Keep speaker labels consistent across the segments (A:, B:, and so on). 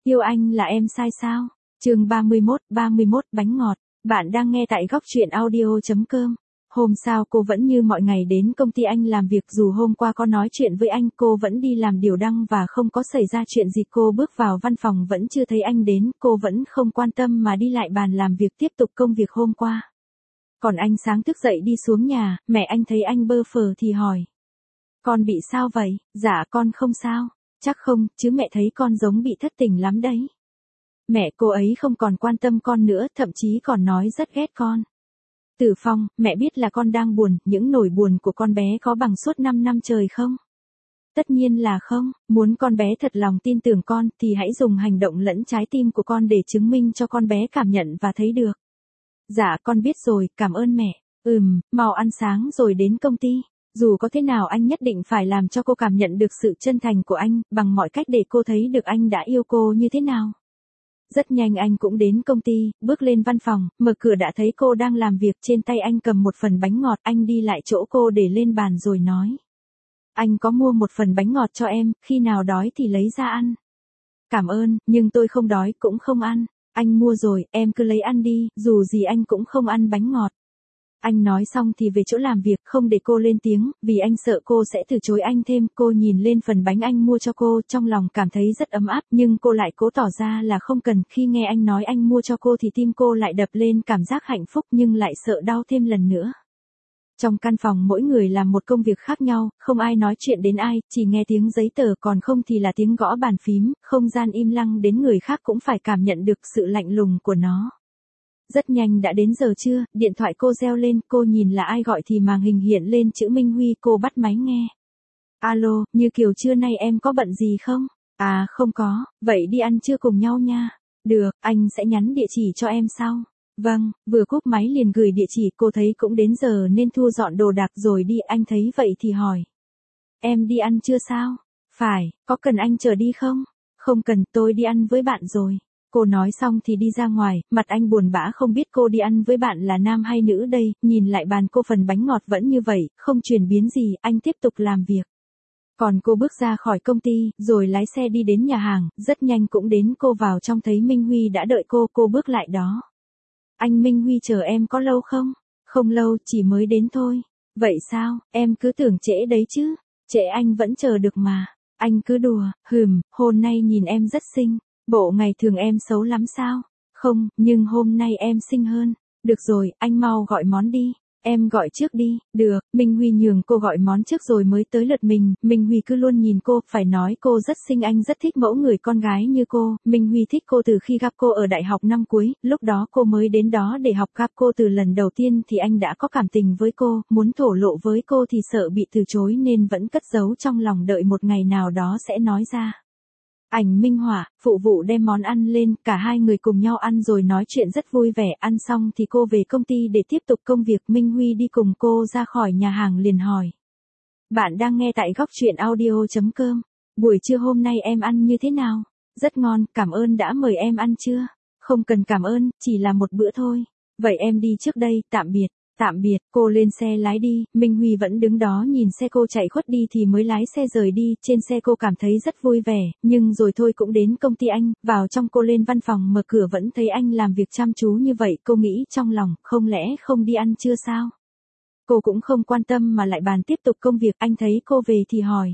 A: Yêu anh là em sai sao? Chương 31 bánh ngọt. Bạn đang nghe tại góc truyện audio.com. Hôm sau cô vẫn như mọi ngày đến công ty anh làm việc, dù hôm qua có nói chuyện với anh, cô vẫn đi làm điều đăng và không có xảy ra chuyện gì. Cô bước vào văn phòng vẫn chưa thấy anh đến, cô vẫn không quan tâm mà đi lại bàn làm việc tiếp tục công việc hôm qua. Còn anh sáng thức dậy đi xuống nhà, mẹ anh thấy anh bơ phờ thì hỏi. Con bị sao vậy? Dạ con không sao. Chắc không, chứ mẹ thấy con giống bị thất tình lắm đấy. Mẹ cô ấy không còn quan tâm con nữa, thậm chí còn nói rất ghét con. Tử Phong, mẹ biết là con đang buồn, những nỗi buồn của con bé có bằng suốt 5 năm trời không? Tất nhiên là không, muốn con bé thật lòng tin tưởng con thì hãy dùng hành động lẫn trái tim của con để chứng minh cho con bé cảm nhận và thấy được. Dạ con biết rồi, cảm ơn mẹ. Mau ăn sáng rồi đến công ty. Dù có thế nào anh nhất định phải làm cho cô cảm nhận được sự chân thành của anh, bằng mọi cách để cô thấy được anh đã yêu cô như thế nào. Rất nhanh anh cũng đến công ty, bước lên văn phòng, mở cửa đã thấy cô đang làm việc, trên tay anh cầm một phần bánh ngọt. Anh đi lại chỗ cô để lên bàn rồi nói. Anh có mua một phần bánh ngọt cho em, khi nào đói thì lấy ra ăn. Cảm ơn, nhưng tôi không đói cũng không ăn. Anh mua rồi, em cứ lấy ăn đi, dù gì anh cũng không ăn bánh ngọt. Anh nói xong thì về chỗ làm việc, không để cô lên tiếng, vì anh sợ cô sẽ từ chối anh thêm. Cô nhìn lên phần bánh anh mua cho cô, trong lòng cảm thấy rất ấm áp, nhưng cô lại cố tỏ ra là không cần. Khi nghe anh nói anh mua cho cô thì tim cô lại đập lên, cảm giác hạnh phúc nhưng lại sợ đau thêm lần nữa. Trong căn phòng mỗi người làm một công việc khác nhau, không ai nói chuyện đến ai, chỉ nghe tiếng giấy tờ, còn không thì là tiếng gõ bàn phím, không gian im lặng đến người khác cũng phải cảm nhận được sự lạnh lùng của nó. Rất nhanh đã đến giờ trưa, điện thoại cô reo lên, cô nhìn là ai gọi thì màn hình hiện lên chữ Minh Huy, cô bắt máy nghe. Alo, Như Kiều, trưa nay em có bận gì không? À không có, vậy đi ăn trưa cùng nhau nha. Được, anh sẽ nhắn địa chỉ cho em sau. Vâng, vừa cúp máy liền gửi địa chỉ. Cô thấy cũng đến giờ nên thu dọn đồ đạc rồi đi. Anh thấy vậy thì hỏi. Em đi ăn trưa sao? Phải, có cần anh chờ đi không? Không cần, tôi đi ăn với bạn rồi. Cô nói xong thì đi ra ngoài, mặt anh buồn bã không biết cô đi ăn với bạn là nam hay nữ đây. Nhìn lại bàn cô, phần bánh ngọt vẫn như vậy, không chuyển biến gì. Anh tiếp tục làm việc. Còn cô bước ra khỏi công ty, rồi lái xe đi đến nhà hàng, rất nhanh cũng đến. Cô vào trong thấy Minh Huy đã đợi cô bước lại đó. Anh Minh Huy, chờ em có lâu không? Không lâu, chỉ mới đến thôi. Vậy sao, em cứ tưởng trễ đấy chứ. Trễ anh vẫn chờ được mà. Anh cứ đùa, hôm nay nhìn em rất xinh. Bộ ngày thường em xấu lắm sao? Không, nhưng hôm nay em xinh hơn. Được rồi, anh mau gọi món đi. Em gọi trước đi. Được, Minh Huy nhường cô gọi món trước rồi mới tới lượt mình. Minh Huy cứ luôn nhìn cô, phải nói cô rất xinh, anh rất thích mẫu người con gái như cô. Minh Huy thích cô từ khi gặp cô ở đại học năm cuối, lúc đó cô mới đến đó để học. Gặp cô từ lần đầu tiên thì anh đã có cảm tình với cô, muốn thổ lộ với cô thì sợ bị từ chối nên vẫn cất giấu trong lòng, đợi một ngày nào đó sẽ nói ra. Ảnh minh họa, phụ vụ đem món ăn lên, cả hai người cùng nhau ăn rồi nói chuyện rất vui vẻ. Ăn xong thì cô về công ty để tiếp tục công việc. Minh Huy đi cùng cô ra khỏi nhà hàng liền hỏi. Bạn đang nghe tại góc truyện audio.com. Buổi trưa hôm nay em ăn như thế nào? Rất ngon, cảm ơn đã mời em ăn trưa. Không cần cảm ơn, chỉ là một bữa thôi. Vậy em đi trước đây, tạm biệt. Tạm biệt, cô lên xe lái đi. Minh Huy vẫn đứng đó nhìn xe cô chạy khuất đi thì mới lái xe rời đi. Trên xe cô cảm thấy rất vui vẻ, nhưng rồi thôi cũng đến công ty anh. Vào trong cô lên văn phòng, mở cửa vẫn thấy anh làm việc chăm chú như vậy. Cô nghĩ trong lòng, không lẽ không đi ăn trưa sao? Cô cũng không quan tâm mà lại bàn tiếp tục công việc. Anh thấy cô về thì hỏi.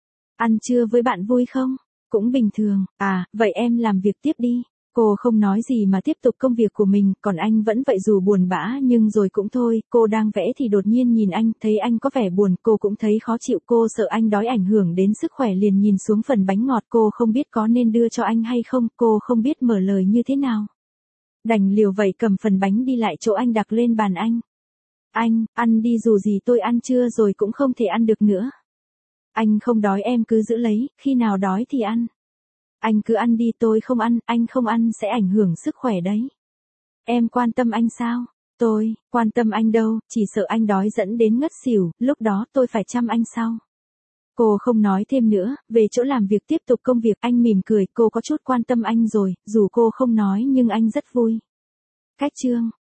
A: Ăn trưa với bạn vui không? Cũng bình thường. À, vậy em làm việc tiếp đi. Cô không nói gì mà tiếp tục công việc của mình, còn anh vẫn vậy, dù buồn bã nhưng rồi cũng thôi. Cô đang vẽ thì đột nhiên nhìn anh, thấy anh có vẻ buồn, cô cũng thấy khó chịu. Cô sợ anh đói ảnh hưởng đến sức khỏe liền nhìn xuống phần bánh ngọt. Cô không biết có nên đưa cho anh hay không, cô không biết mở lời như thế nào. Đành liều vậy cầm phần bánh đi lại chỗ anh đặt lên bàn anh. Anh, ăn đi, dù gì tôi ăn trưa rồi cũng không thể ăn được nữa. Anh không đói em cứ giữ lấy, khi nào đói thì ăn. Anh cứ ăn đi, tôi không ăn, anh không ăn sẽ ảnh hưởng sức khỏe đấy. Em quan tâm anh sao? Tôi, quan tâm anh đâu, chỉ sợ anh đói dẫn đến ngất xỉu, lúc đó tôi phải chăm anh sao? Cô không nói thêm nữa, về chỗ làm việc tiếp tục công việc. Anh mỉm cười, cô có chút quan tâm anh rồi, dù cô không nói nhưng anh rất vui. Cách chương